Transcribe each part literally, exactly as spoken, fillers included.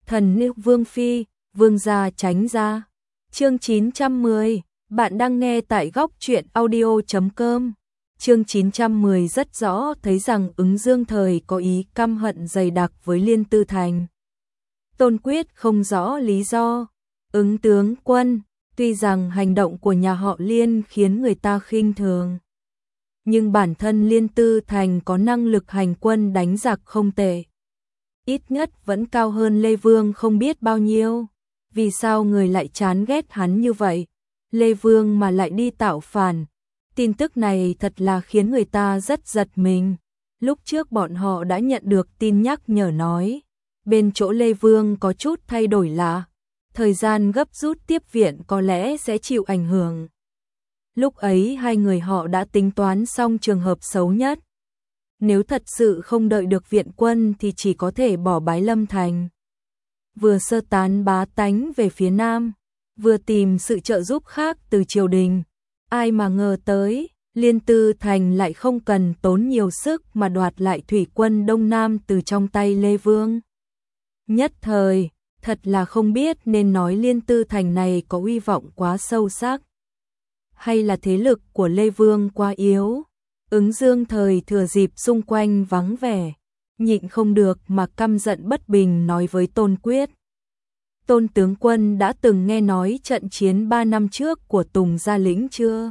Thần nữ Vương Phi, Vương gia tránh ra. Chương chín trăm mười, bạn đang nghe tại góc truyện audio chấm com. Chương chín trăm mười rất rõ thấy rằng Ứng Dương thời có ý căm hận dày đặc với Liên Tư Thành. Tôn Quyết không rõ lý do. Ứng tướng quân, tuy rằng hành động của nhà họ Liên khiến người ta khinh thường, nhưng bản thân Liên Tư Thành có năng lực hành quân đánh giặc không tệ. Ít nhất vẫn cao hơn Lê Vương không biết bao nhiêu. Vì sao người lại chán ghét hắn như vậy? Lê Vương mà lại đi tạo phản. Tin tức này thật là khiến người ta rất giật mình. Lúc trước bọn họ đã nhận được tin nhắc nhở nói, bên chỗ Lê Vương có chút thay đổi lạ. Thời gian gấp rút tiếp viện có lẽ sẽ chịu ảnh hưởng. Lúc ấy hai người họ đã tính toán xong trường hợp xấu nhất. Nếu thật sự không đợi được viện quân thì chỉ có thể bỏ Bái Lâm Thành. Vừa sơ tán bá tánh về phía Nam, vừa tìm sự trợ giúp khác từ triều đình. Ai mà ngờ tới, Liên Tư Thành lại không cần tốn nhiều sức mà đoạt lại thủy quân Đông Nam từ trong tay Lê Vương. Nhất thời, thật là không biết nên nói Liên Tư Thành này có uy vọng quá sâu sắc, hay là thế lực của Lê Vương quá yếu. Ứng Dương thời thừa dịp xung quanh vắng vẻ, nhịn không được mà căm giận bất bình nói với Tôn Quyết. Tôn tướng quân đã từng nghe nói trận chiến ba năm trước của Tùng Gia Lĩnh chưa?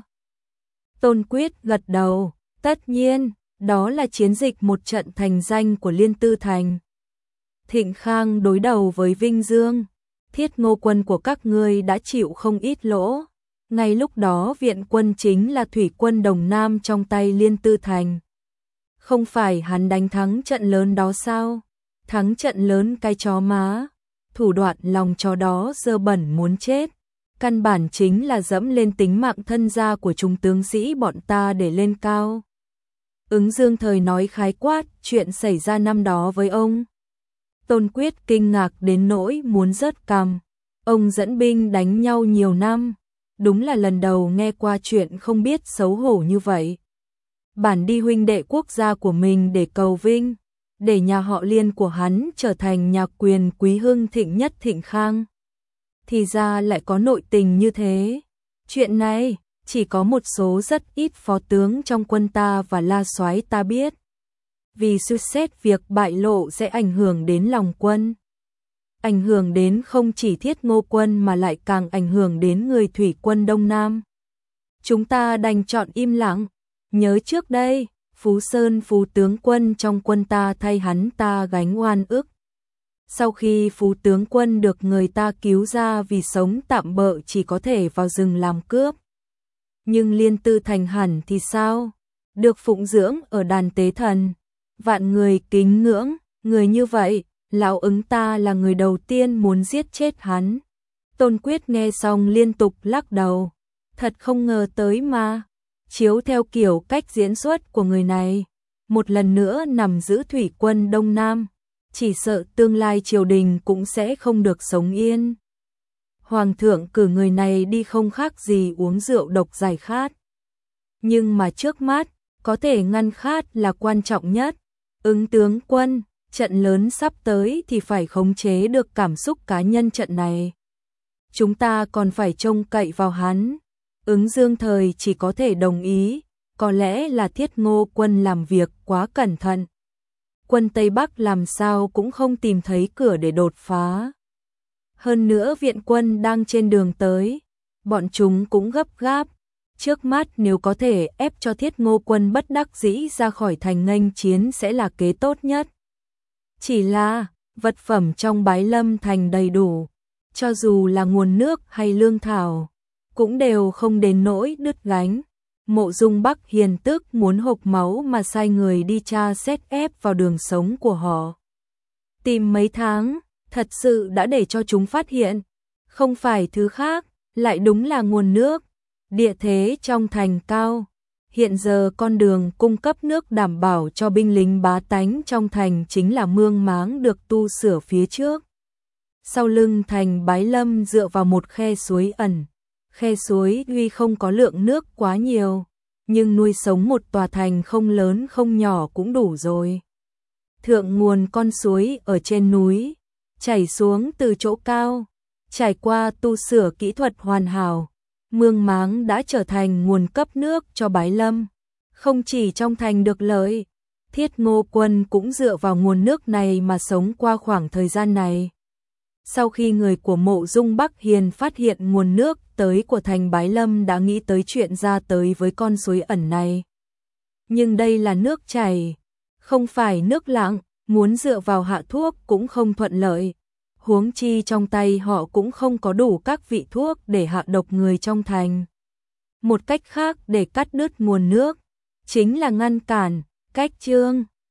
Tôn Quyết gật đầu, tất nhiên, đó là chiến dịch một trận thành danh của Liên Tư Thành. Thịnh Khang đối đầu với Vinh Dương, Thiết Ngô quân của các ngươi đã chịu không ít lỗ. Ngay lúc đó viện quân chính là thủy quân Đồng Nam trong tay Liên Tư Thành. Không phải hắn đánh thắng trận lớn đó sao? Thắng trận lớn cái chó má. Thủ đoạn lòng chó đó dơ bẩn muốn chết. Căn bản chính là dẫm lên tính mạng thân gia của chúng tướng sĩ bọn ta để lên cao. Ứng Dương thời nói khái quát chuyện xảy ra năm đó với ông. Tôn Quyết kinh ngạc đến nỗi muốn rớt cằm. Ông dẫn binh đánh nhau nhiều năm. Đúng là lần đầu nghe qua chuyện không biết xấu hổ như vậy. Bản đi huynh đệ quốc gia của mình để cầu vinh, để nhà họ Liên của hắn trở thành nhà quyền quý hưng thịnh nhất Thịnh Khang. Thì ra lại có nội tình như thế. Chuyện này chỉ có một số rất ít phó tướng trong quân ta và La Soái ta biết. Vì suy xét việc bại lộ sẽ ảnh hưởng đến lòng quân. Ảnh hưởng đến không chỉ Thiết Ngô quân mà lại càng ảnh hưởng đến người thủy quân Đông Nam. Chúng ta đành chọn im lặng. Nhớ trước đây, Phú Sơn Phú tướng quân trong quân ta thay hắn ta gánh oan ức. Sau khi Phú tướng quân được người ta cứu ra vì sống tạm bợ chỉ có thể vào rừng làm cướp. Nhưng Liên Tư Thành hẳn thì sao? Được phụng dưỡng ở đàn tế thần. Vạn người kính ngưỡng, người như vậy. Lão Ứng ta là người đầu tiên muốn giết chết hắn. Tôn Quyết nghe xong liên tục lắc đầu. Thật không ngờ tới mà. Chiếu theo kiểu cách diễn xuất của người này, một lần nữa nằm giữ thủy quân Đông Nam, chỉ sợ tương lai triều đình cũng sẽ không được sống yên. Hoàng thượng cử người này đi không khác gì uống rượu độc giải khát. Nhưng mà trước mắt, có thể ngăn khát là quan trọng nhất. Ứng tướng quân, trận lớn sắp tới thì phải khống chế được cảm xúc cá nhân trận này. Chúng ta còn phải trông cậy vào hắn. Ứng Dương thời chỉ có thể đồng ý, có lẽ là Thiết Ngô quân làm việc quá cẩn thận. Quân Tây Bắc làm sao cũng không tìm thấy cửa để đột phá. Hơn nữa viện quân đang trên đường tới, bọn chúng cũng gấp gáp. Trước mắt nếu có thể ép cho Thiết Ngô quân bất đắc dĩ ra khỏi thành nghênh chiến sẽ là kế tốt nhất. Chỉ là, vật phẩm trong Bái Lâm Thành đầy đủ, cho dù là nguồn nước hay lương thảo, cũng đều không đến nỗi đứt gánh. Mộ Dung Bắc hiền tức muốn hộc máu mà sai người đi tra xét ép vào đường sống của họ. Tìm mấy tháng, thật sự đã để cho chúng phát hiện, không phải thứ khác, lại đúng là nguồn nước. Địa thế trong thành cao, hiện giờ con đường cung cấp nước đảm bảo cho binh lính bá tánh trong thành chính là mương máng được tu sửa phía trước. Sau lưng thành Bái Lâm dựa vào một khe suối ẩn. Khe suối tuy không có lượng nước quá nhiều, nhưng nuôi sống một tòa thành không lớn không nhỏ cũng đủ rồi. Thượng nguồn con suối ở trên núi, chảy xuống từ chỗ cao, trải qua tu sửa kỹ thuật hoàn hảo, mương máng đã trở thành nguồn cấp nước cho Bái Lâm. Không chỉ trong thành được lợi, Thiết Ngô Quân cũng dựa vào nguồn nước này mà sống qua khoảng thời gian này. Sau khi người của Mộ Dung Bắc Hiền phát hiện nguồn nước tới của thành Bái Lâm đã nghĩ tới chuyện ra tới với con suối ẩn này. Nhưng đây là nước chảy, không phải nước lặng, muốn dựa vào hạ thuốc cũng không thuận lợi. Huống chi trong tay họ cũng không có đủ các vị thuốc để hạ độc người trong thành. Một cách khác để cắt đứt nguồn nước, chính là ngăn cản, cách trương.